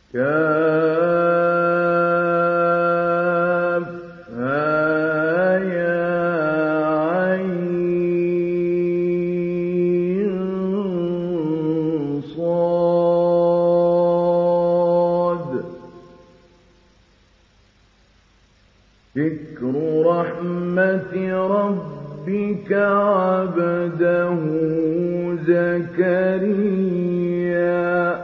كافها ذكر رحمة ربك عبده زكريا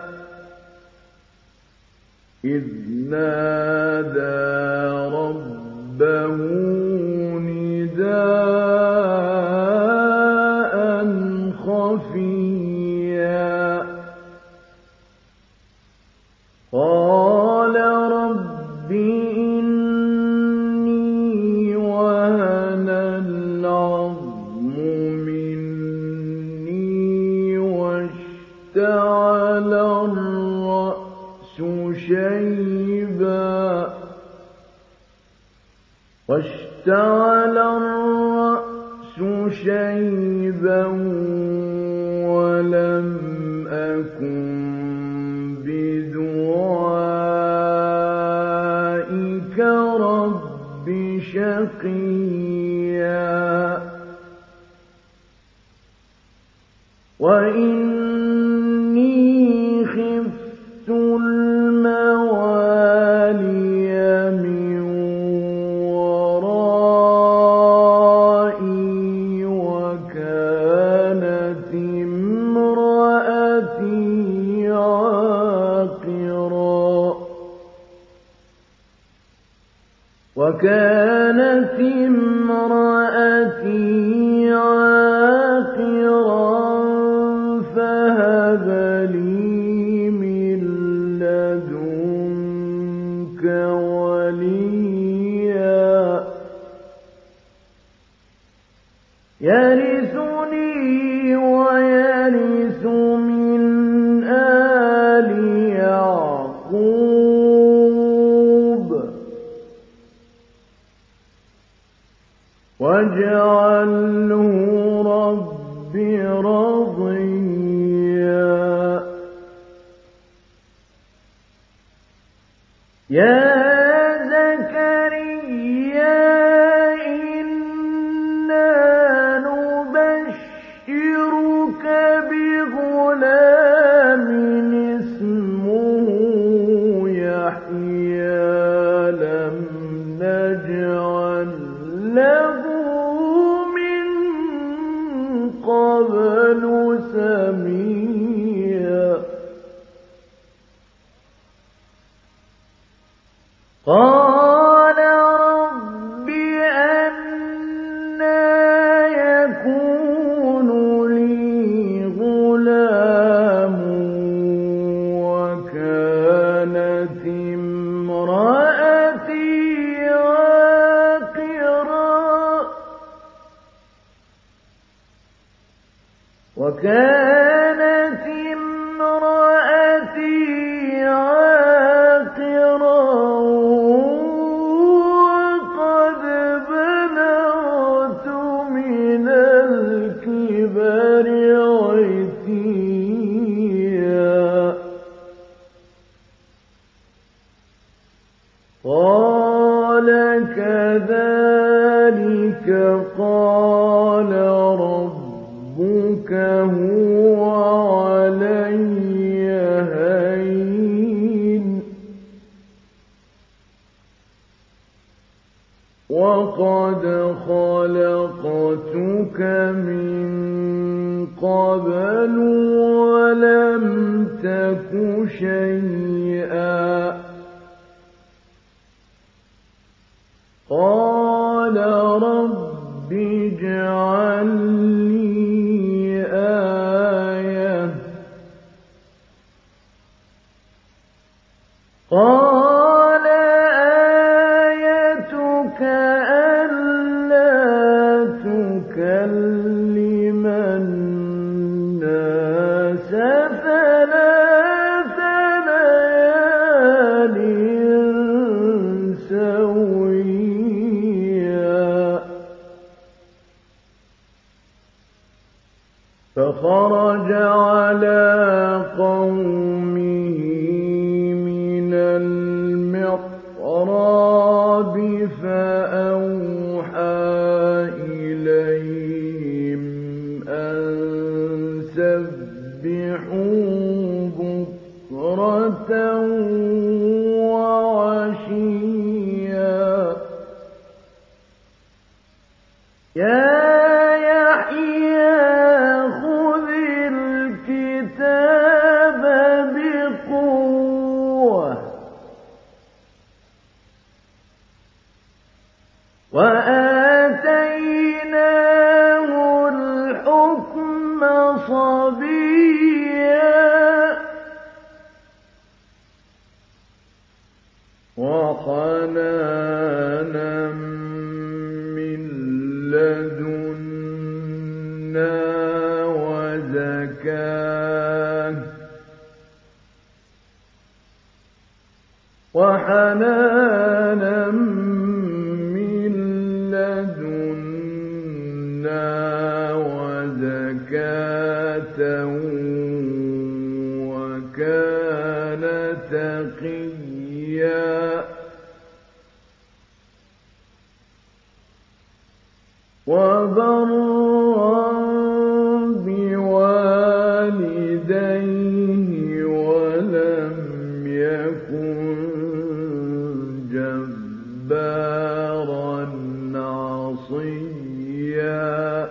إذ نادى ربه نداء خفيا قال رب إني وهن العظم مني واشتعل الرأس شيبا ولم أكن بدعائك رب شقيا وإني خفت الموالي من ورائي وكانت امرأتي عاقرا فهب لي من لدنك وليا يرثني ويرث من آل يعقوب واجعله رب رضيا يا زكريا إنا نبشرك بغلام اسمه يحيى لم نجعل له من قبل سميا قال رب أنى يكون لي غلام وكانت امرأتي عاقرا وقد بلغت من الكبر عتيا قال كذلك قال ربك هو علي هين وقد خلقتك من قبل ولم تك شيئا قال رب اجعل لي آية قال آيتك ألا تكلم الناس ثلاث ليال سويا فخرج على قومه من بكرة وعشيا يا يحيى خذ الكتاب بقوة وآتيناه الحكم صبيا وحنانا من لدنا وزكاة وحنانا من لدنا وزكاة وكان تقيا وبرا بوالديه ولم يكن جبارا عصيا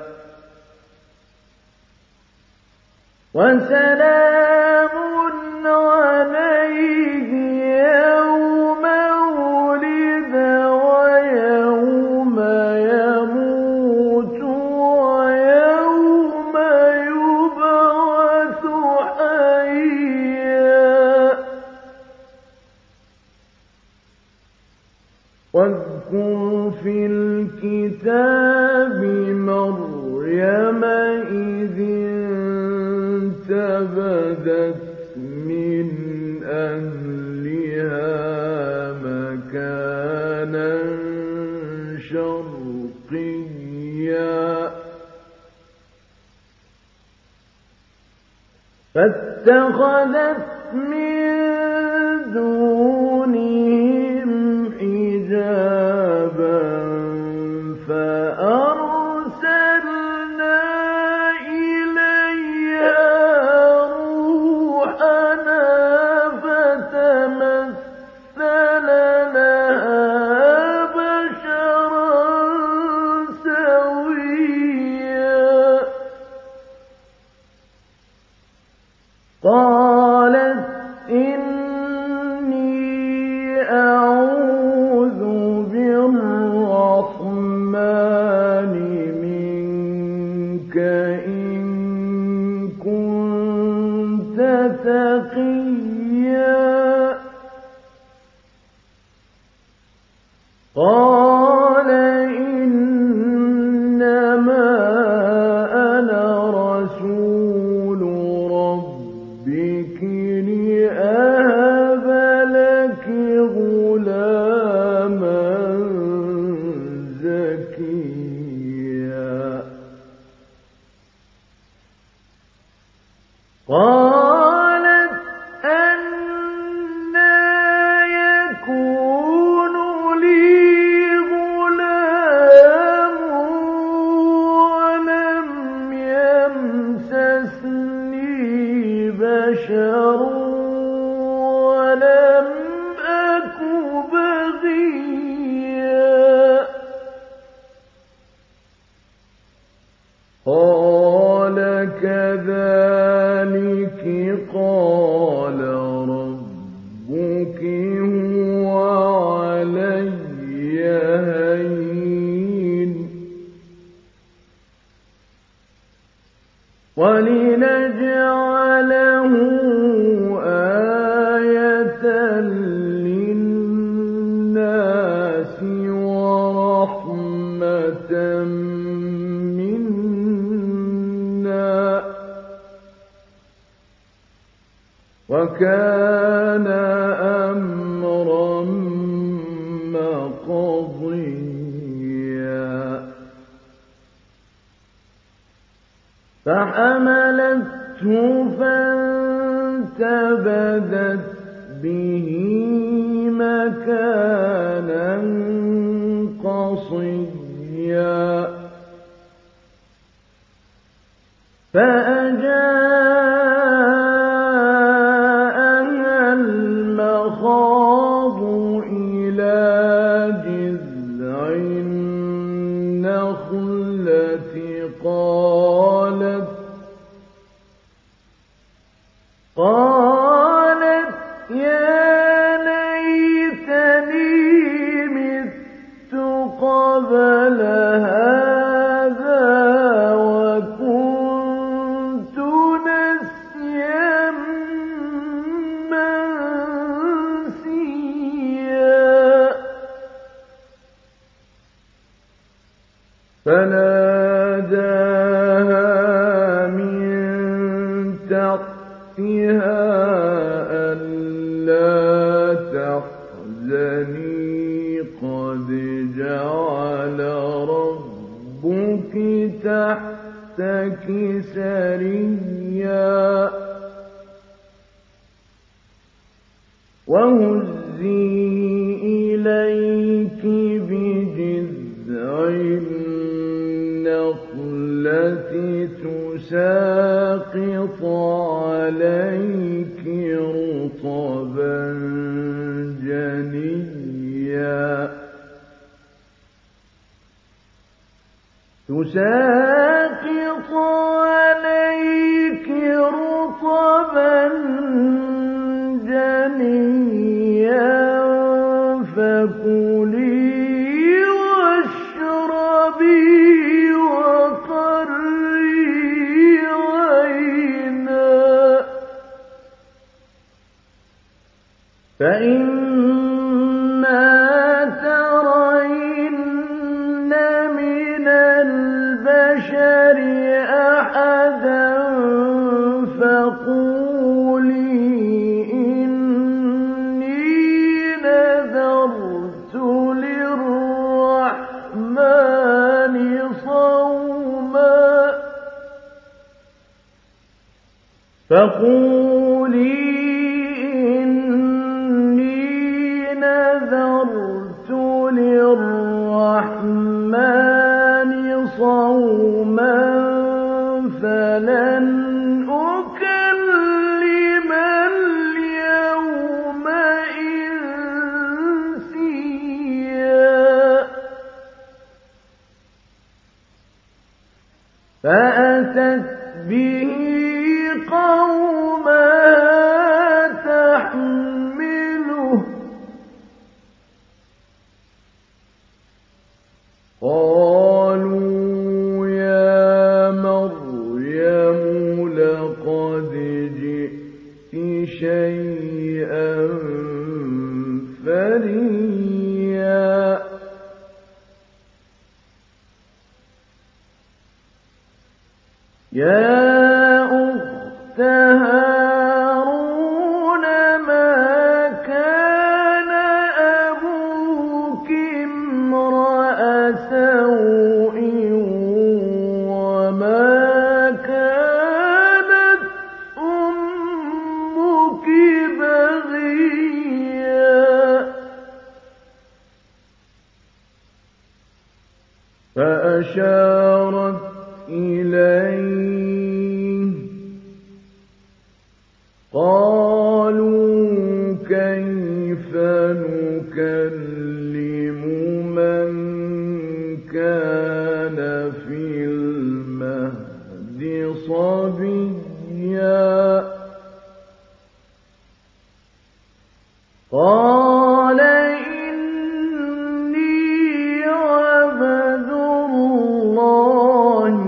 وسلام عليه يوم ولد ويوم يموت ويوم يبعث حيا واذكر في الكتاب مريم إذ انتبذت من أهلها مكانا شرقيا فاتخذت من دونهم حجابا فأرسلنا إليها روحنا فتمثل لها بشرا سويا قالت إني أعوذ بالرحمن منك إن كنت تقيا قال إنما أنا رسول ربك لأهب لك غلاما زكيا قالت أنى يكون لي غلام ولم يمسسني بشر ولم أك بغيا قال كذلك قال ربك هو علي هين ولنجعله آية للناس ورحمة منا وكان أمرا مقضيا فحملته فانتبذت به مكانا قصيا فأجاءها فناداها من تحتها ألا تحزني قد جعل ربك تحتك سريا وهزي إليك بجذع النخلة تساقط عليك رطبا جنيا تساقط عليك رطبا جنيا فكلي واشربي وقري عينا فإما ترين من البشر أحدا فقولي إني نذرت للرحمن صوما فلن أكلم اليوم إنسيا فأتت به قومها تحمله قالوا يا مريم لقد جئت شيئا فريا يا أخت هارون ما كان أبوك امرأ سوء وما كانت أمك بغيا فأشارت إليه قالوا كيف نكلم من كان في المهد صبيا قال إني عبد الله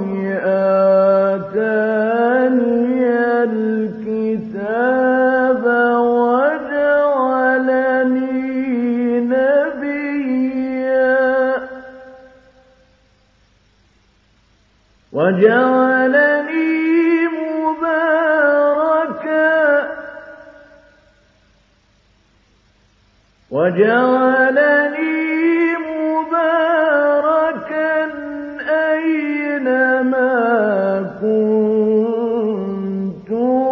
آتاني الكتاب وجعلني نبيا وجعلني مباركا أينما كنت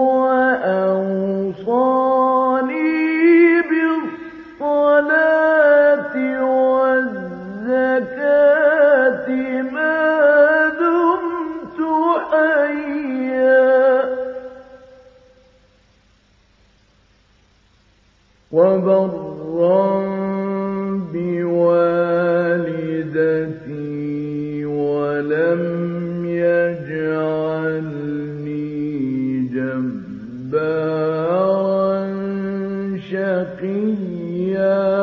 وأوصاني بالصلاة والزكاة ما دمت حيا وبرا بوالدتي ولم يجعلني جبارا شقيا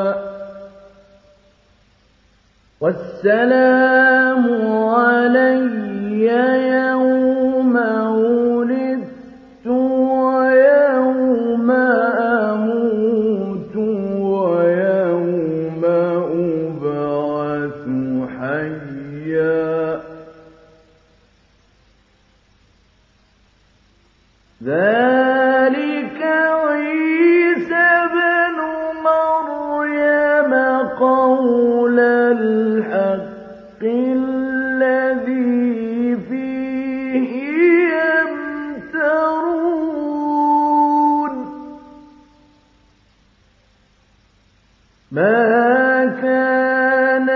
والسلام علي يوم ولدت ويوم أموت ويوم أبعث حيا ما كان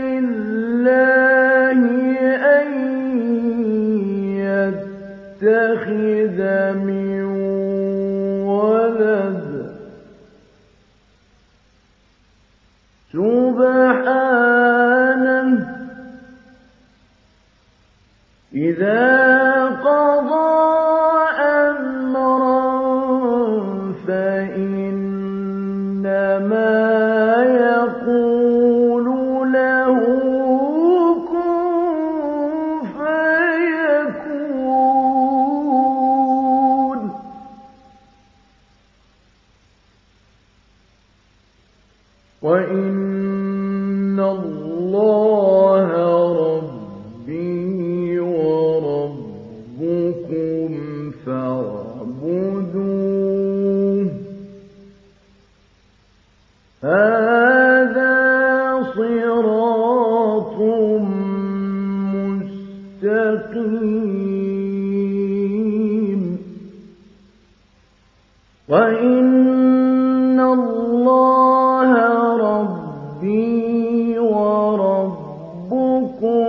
لله أن يتخذ من ولد سبحانه إذا قضى أمرا فإنما يقول له كن فيكون وإن الله ربي وربكم فاعبدوه هذا صراط مستقيم وإن الله ربي وربكم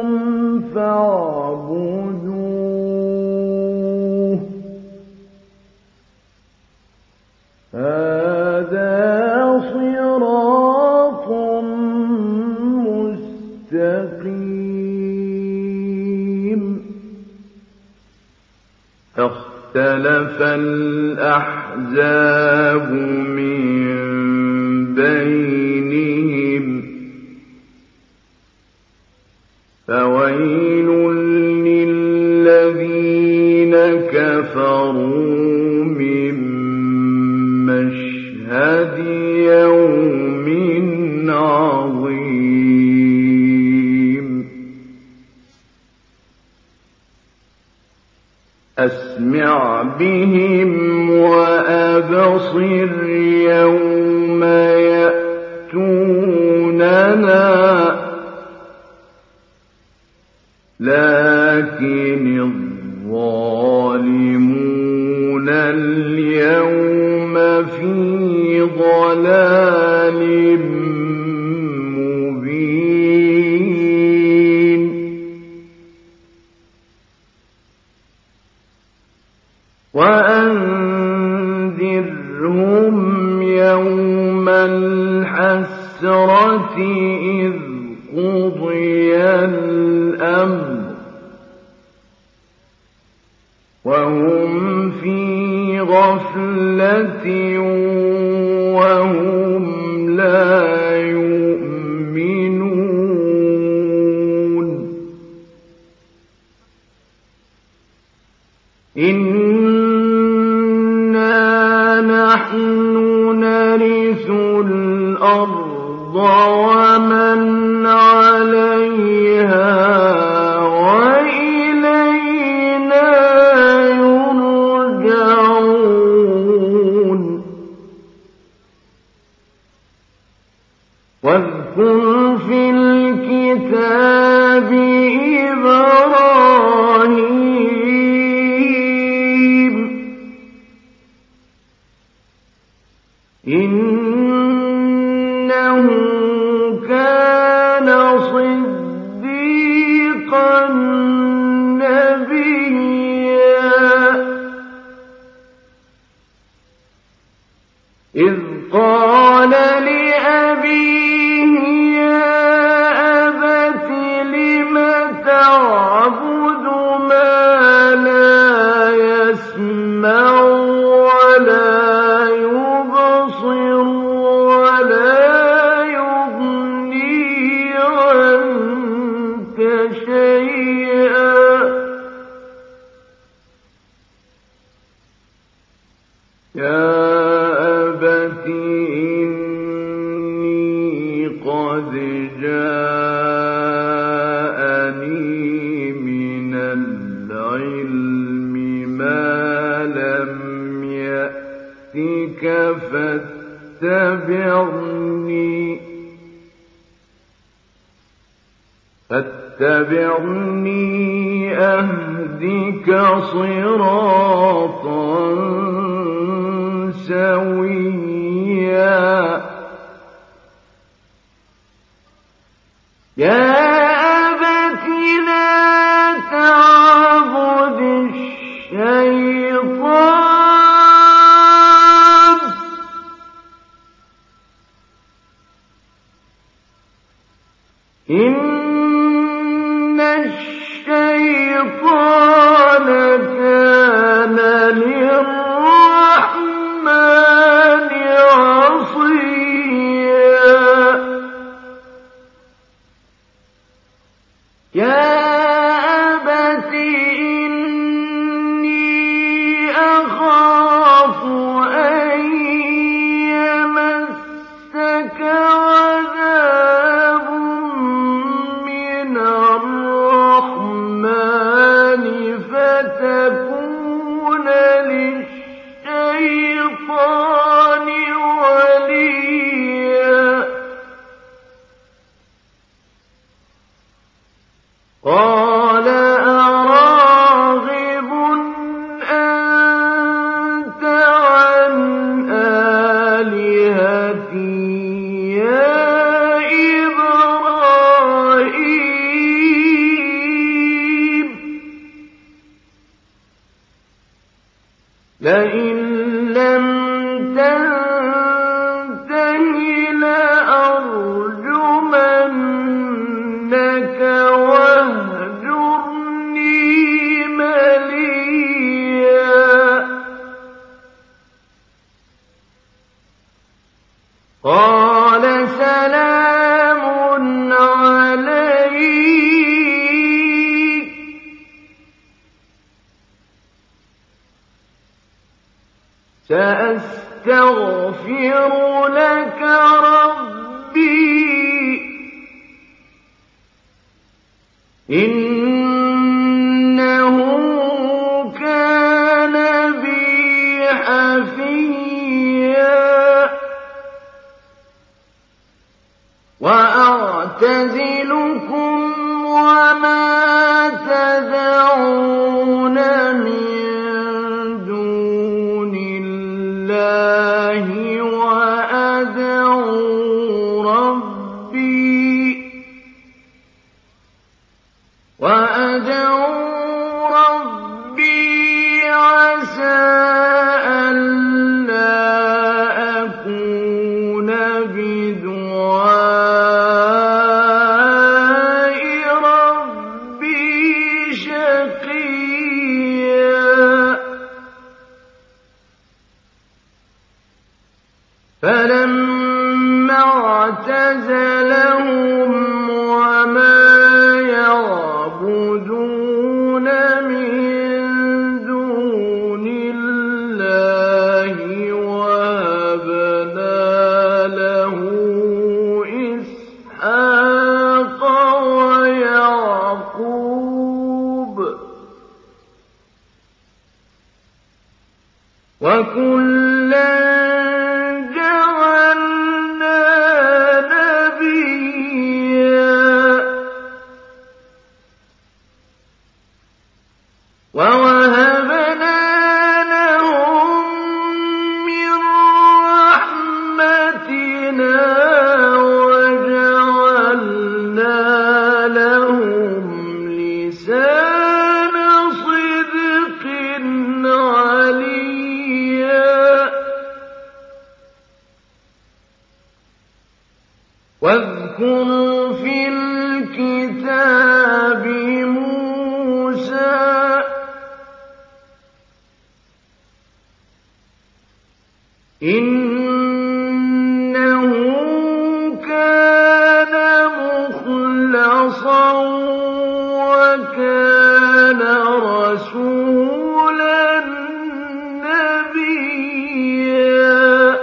فاعبدوه هذا صراط مستقيم فاختلف الأحزاب من بينهم فويل للذين كفروا من مشهد يوم عظيم أسمع بهم وأبصر يوم يأتوننا لكن الظالمون اليوم في ضلال مبين وأنذرهم يوم الحسرة إذ قضي الأمر وهم في غفلة وهم لا يؤمنون إنا نحن نرث الأرض ومن عليها وإلينا يرجعون واذكر في الكتاب إبراهيم إنه كان صديقا نبيا إذ قال لأبيه يا أبت لم تعبد ما لا يسمع ولا يبصر ولا يغني عنك شيئا يا أبت إني قد جاءني من العلم ما لم يأتك فاتبعني أهدك صراطا سويا إن الشيطان كان للرحمن عصيا يا أبت إني أخاف أن يمسك عذاب من الرحمن فتكون للشيطان وليا قال أراغب أنت عن آلهتي يا إبراهيم لئن لم تنته لأرجمنك واهجرني مليا قال سلام عليك سأستغفر لك ربي إنه كان بي حفيا وأعتزلكم وما تدعون من دون الله وأدعو ربي عسى ألا أكون بدعاء ربي شقيا فلما اعتزلهم وما يعبدون من دون الله وهبنا له إسحاق ويعقوب وكلا جعلنا نبيا ووهبنا لهم من رحمتنا وجعلنا لهم لسان صدق عليا واذكر في الكتاب موسى إنه كان مخلصا وكان رسولا نبيا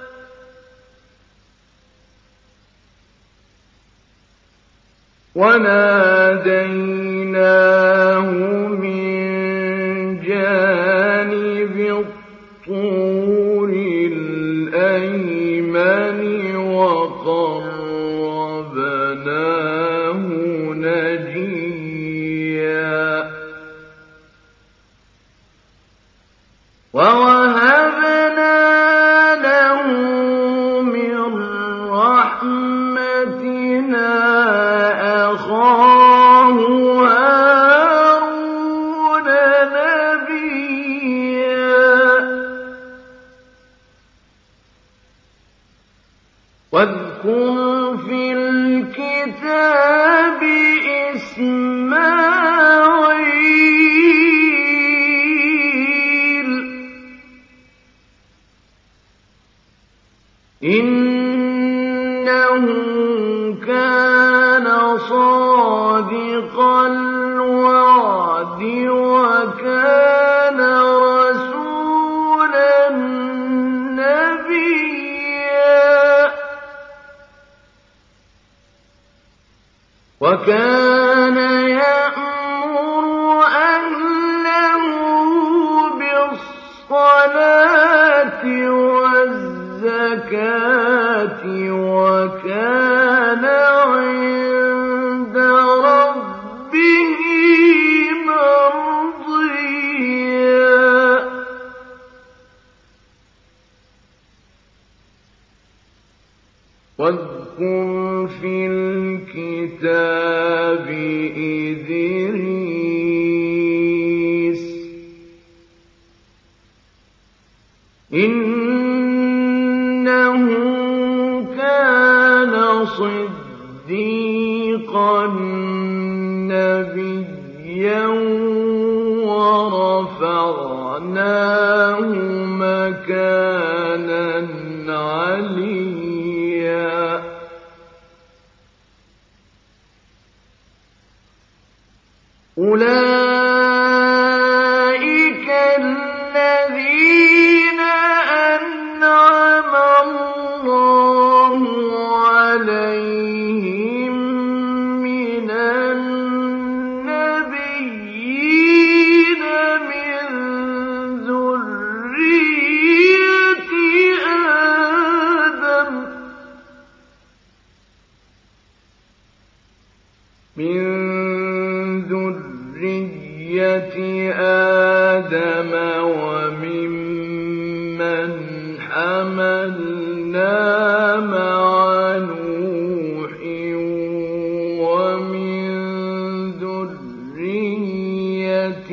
وناديناه من جانب الطور الأيمن وقربناه نجيا ووهبنا له من رحمتنا أخاه هارون نبيا واذكر في الكتاب إسماعيل إنه كان صادق الوعد وكان رسولا نبيا وكان يأمر أهله بالصلاة والزكاة وكان عند ربه مرضيا واذكر في الكتاب إدريس إنه كان صديقا نبيا ورفعناه مكانا عليا أولئك الذين أنعم الله عليهم من النبيين من ذرية آدم وممن حملنا مع نوح ومن ذرية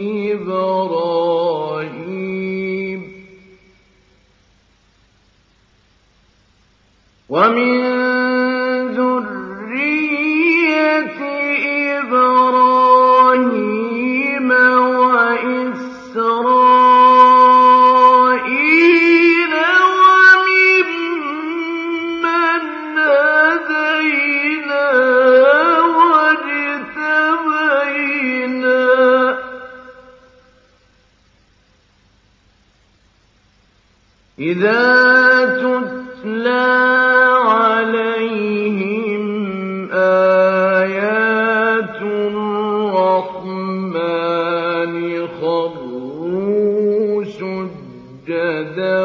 إبراهيم وإسرائيل وممن هدينا واجتبينا إذا تتلى عليهم آيات الرحمن خروا سجدا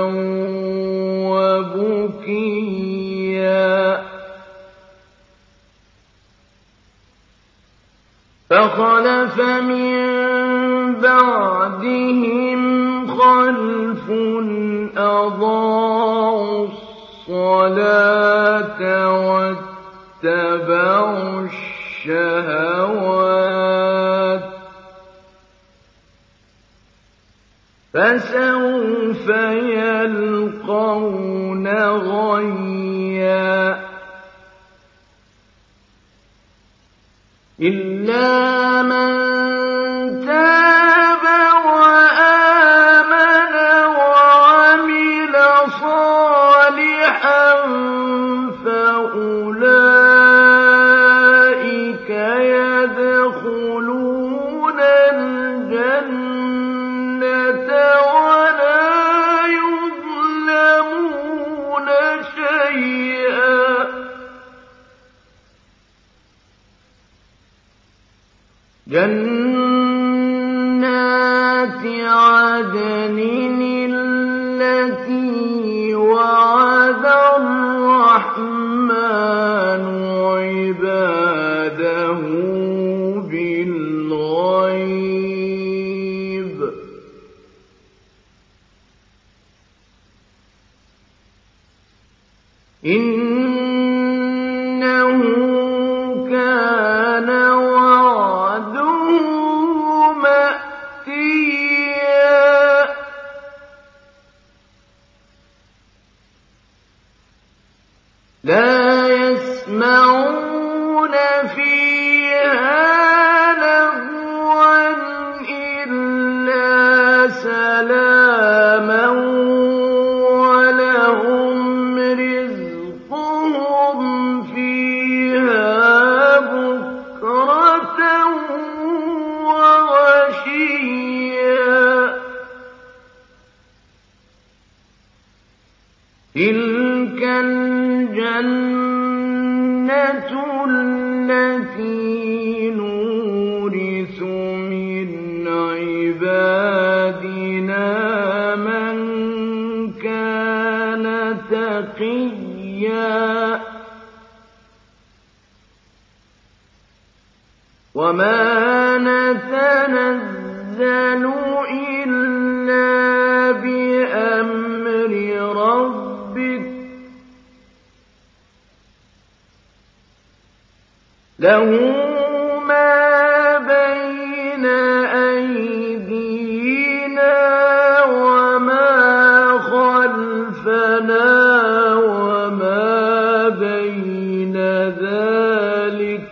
وبكيا فخلف من بعدهم خلف أضاعوا الصلاة واتبعوا الشهوات فسوف يلقون غيا إلا من تاب وآمن وعمل صالحا فأولئك يدخلون الجنة ولا يظلمون شيئا جنات عدن التي وعد الرحمن عباده بالغيب إنه كان وعده مأتيا لا يسمعون فيها لغوا إلا سلاما ولهم رزقهم فيها بكرة وعشيا تلك الجنة التي نورث من عبادنا من كان تقيا وما نتنزل إلا بأمر ربك له ما بين أيدينا وما خلفنا وما بين ذلك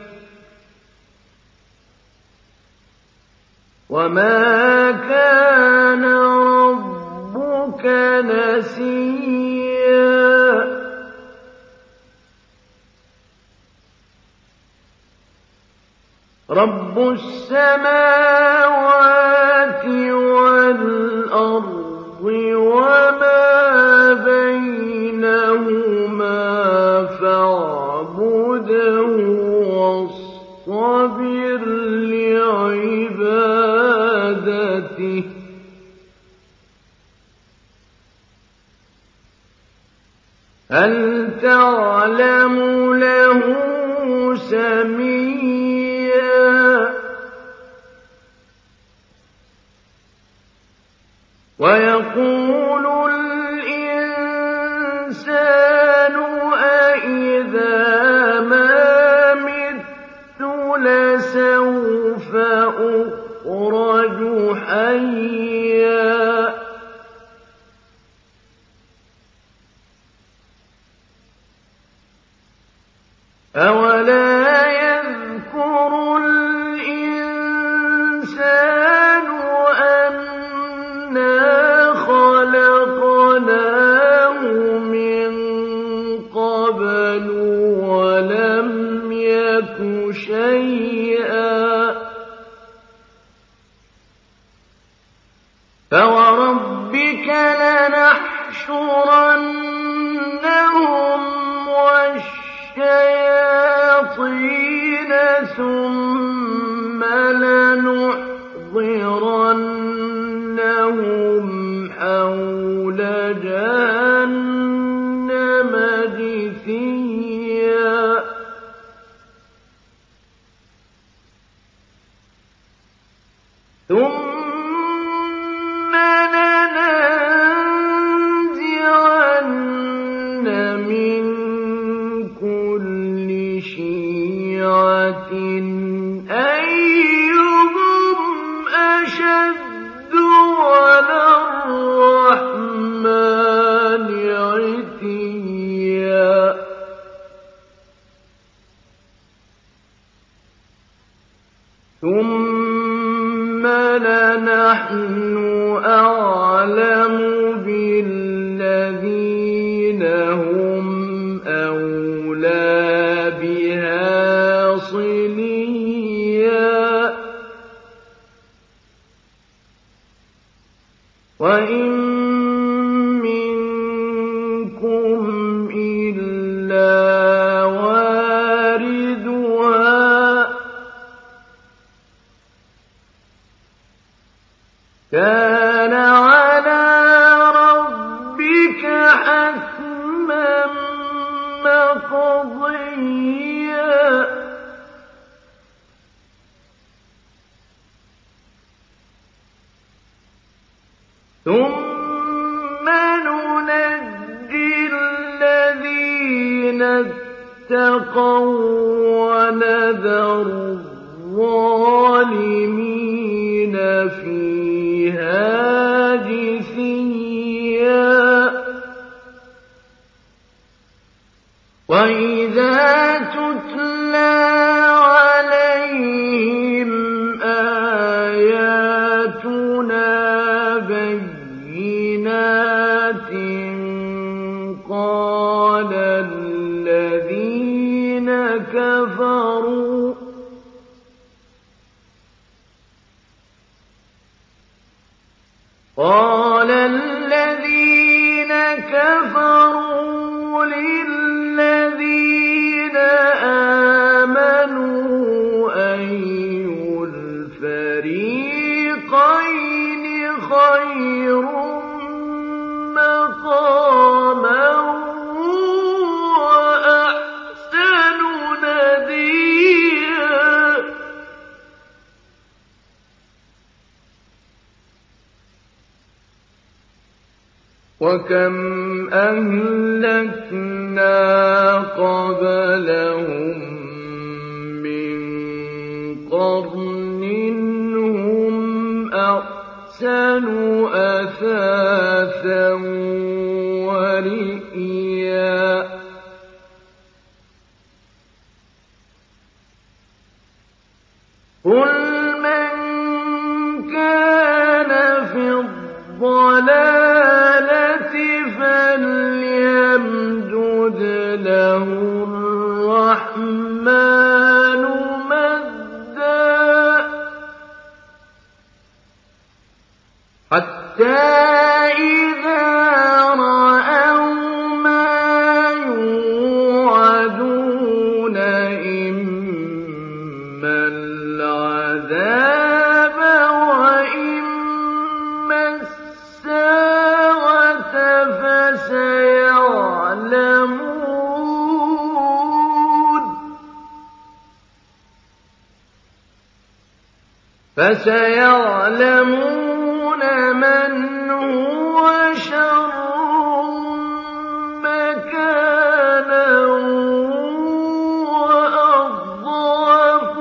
وما كان ربك نسيا رب السماوات والأرض وما بينهما فاعبده واصطبر لعبادته هل تعلم له سميا ويقول الإنسان أإذا ما مت لسوف أخرج حيا أولا يذكر الإنسان أنا خلقناه من قبل ولم يك شيئا فوربك لنحشرنهم والشياطين ثم لنحضرنهم حول جهنم جثيا ثم لننزعن من كل شيعة أيهم أشد على الرحمن عتيا ثم لنحن أعلم بالذين هم أولى بها صليا وإن منكم إلا واردها كان على ربك حتما مقضيا ثم ننجي الذين اتقوا ونذر الظالمين فيها جثيا وَإِذَا تُتْلَىٰ عَلَيْهِمْ آيَاتُنَا بَيِّنَاتٍ قَالَ الَّذِينَ كَفَرُوا لِلَّذِينَ آمَنُوا أَيُّ الْفَرِيقَيْنِ خَيْرٌ مَّقَامًا وَأَحْسَنُ نَدِيًّا وَكَمْ أَهْلَكْنَا قَبْلَهُم مِّن قَرْنٍ هُمْ أَحْسَنُ أَثَاثًا وَرِئْيًا قُلْ مَن كَانَ فِي الضَّلَالَةِ فَلْيَمْدُدْ لَهُ الرَّحْمَٰنُ مَدًّا حَتَّىٰ إِذَا رَأَوْا مَا يُوعَدُونَ إِمَّا الْعَذَابَ وَإِمَّا السَّاعَةَ فَسَيَعْلَمُونَ مَنْ هُوَ شَرٌّ مَّكَانًا وَأَضْعَفُ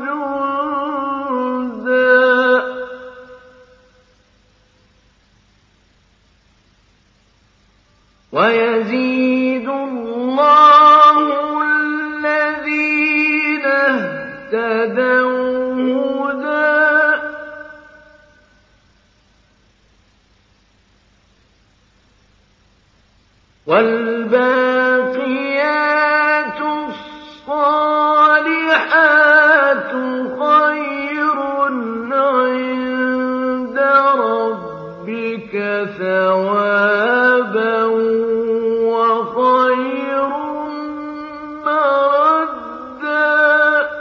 جُندًا وَيَزِيدُ اللَّهُ الَّذِينَ اهْتَدَوْا هُدًى وَالْبَاقِيَاتُ الصَّالِحَاتُ خَيْرٌ عِندَ رَبِّكَ ثَوَابًا وَخَيْرٌ مَّرَدًّا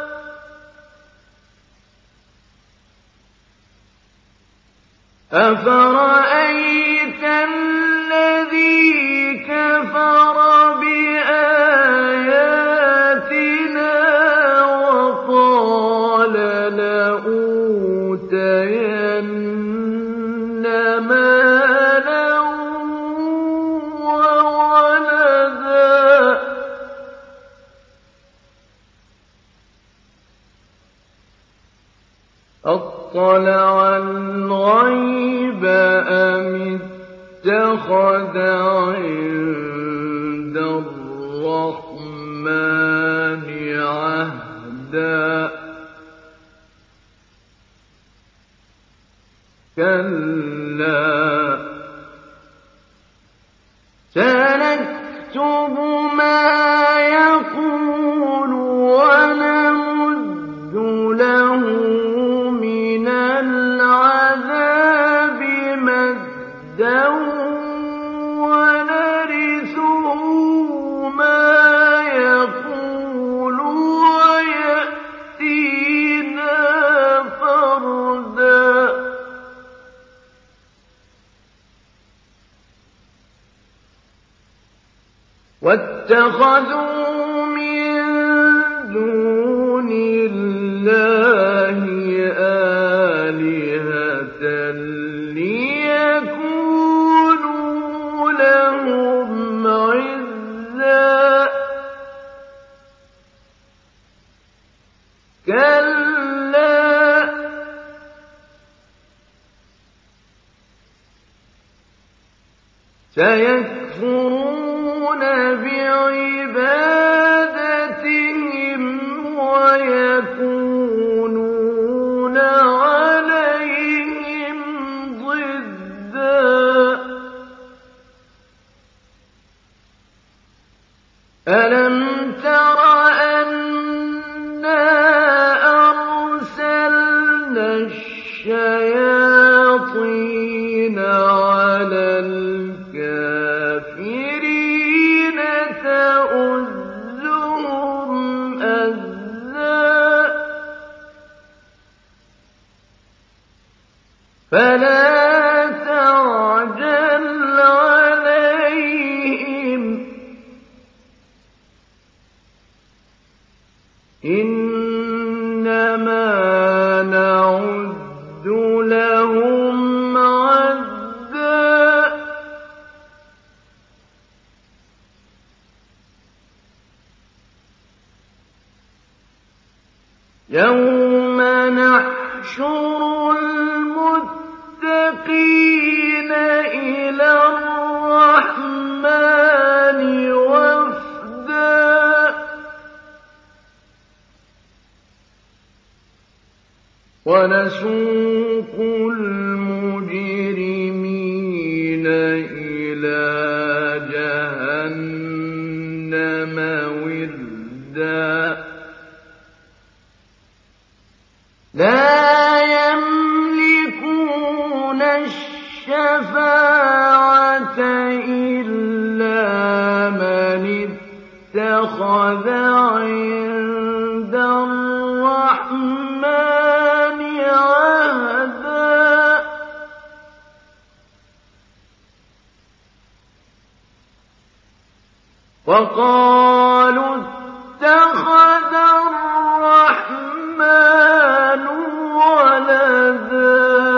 أَفَرَأَيْتَ الَّذِي كَفَرَ بِآيَاتِنَا وَقَالَ لَأُوتَيَنَّ مَالًا وَوَلَدًا أَطَّلَعَ الْغَيْبَ أَمِ اتَّخَذَ عِندَ الرَّحْمَٰنِ عَهْدًا كَلَّا سَنَكْتُبُ مَا يَقُولُ وَنَمُدُّ لَهُ مِنَ الْعَذَابِ مَدًّا وَنَرِثُهُ مَا يَقُولُ وَيَأْتِينَا فَرْدًا وَاتَّخَذُوا مِن دُونِ اللَّهِ آلِهَةً لِّيَكُونُوا لَهُمْ عِزًّا كَلَّا سَيَكْفُرُونَ بِعِبَادَتِهِمْ أَلَمْ تَرَ أَنَّا أَرْسَلْنَا الشَّيَاطِينَ عَلَى الْكَافِرِينَ تَؤُزُّهُمْ أَزًّا فَلَا تَعْجَلْ عَلَيْهِمْ إِنَّمَا نَعُدُّ لَهُمْ عَدًّا يَوْمَ نَحْشُرُ الْمُتَّقِينَ إِلَى الرَّحْمَٰنِ وَفْدًا وَنَسُوقُ الْمُجْرِمِينَ إِلَىٰ جَهَنَّمَ وِرْدًا لَّا يَمْلِكُونَ الشَّفَاعَةَ إِلَّا مَنِ اتَّخَذَ عِندَ الرَّحْمَٰنِ عَهْدًا وَقَالُوا اتَّخَذَ الرَّحْمَٰنُ وَلَدًا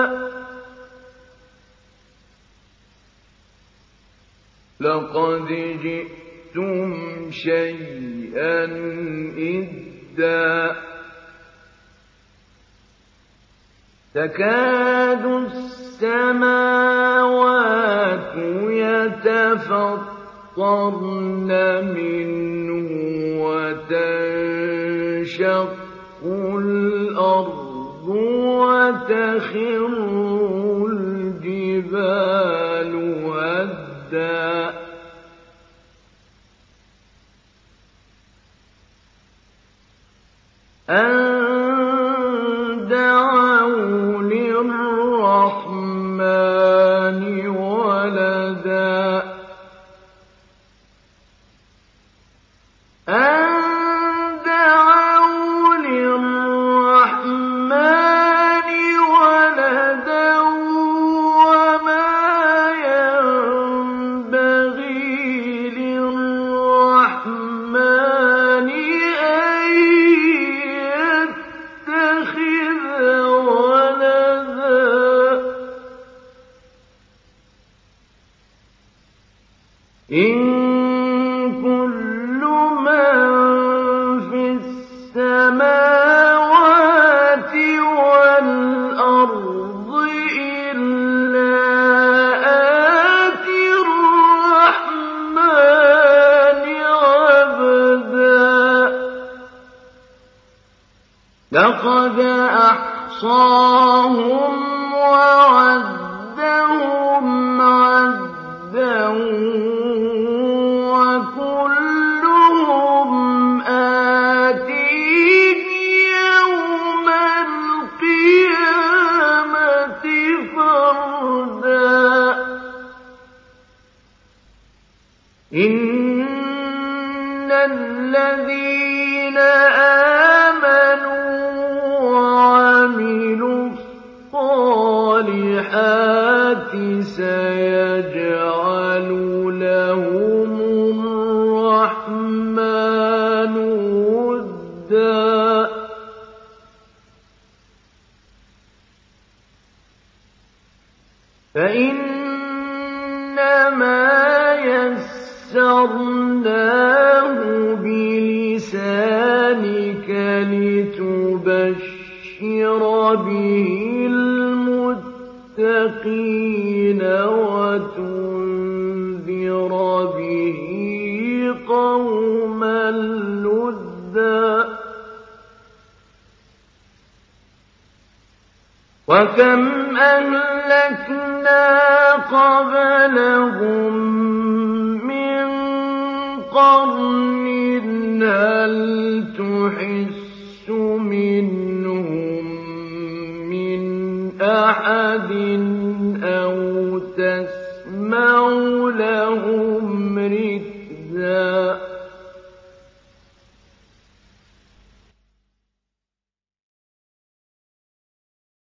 لَّقَدْ جِئْتُمْ شَيْئًا إِدًّا تَكَادُ السَّمَاوَاتُ يَتَفَطَّرْنَ مِنْهُ وَتَنشَقُّ الْأَرْضُ وَتَخِرُّ الْجِبَالُ هَدًّا أَن دَعَوْا لِلرَّحْمَٰنِ وَلَدًا أَن دَعَوْا لِلرَّحْمَٰنِ وَلَدًا وَمَا يَنبَغِي لِلرَّحْمَٰنِ أَن يَتَّخِذَ وَلَدًا إِن كُلُّ مَن فِي السَّمَاوَاتِ وَالْأَرْضِ إِلَّا آتِي الرَّحْمَٰنِ عَبْدًا لَّقَدْ أَحْصَاهُمْ وَعَدَّهُمْ عَدًّا وَكُلُّهُمْ آتِيهِ يَوْمَ الْقِيَامَةِ فَرْدًا إِنَّ الَّذِينَ آمَنُوا وَعَمِلُوا الصَّالِحَاتِ سَيَجْعَلُ لَهُمُ الرَّحْمَٰنُ وُدًّا فَإِنَّمَا يَسَّرْنَاهُ بِلِسَانِكَ لِتُبَشِّرَ بِهِ الْمُتَّقِينَ وَتُنذِرَ بِهِ قَوْمًا لُّدًّا وَكَمْ أَهْلَكْنَا قَبْلَهُم مِّن قَرْنٍ هَلْ تُحِسُّ مِنْهُم مِّنْ أَحَدٍ أَوْ تَسْمَعُ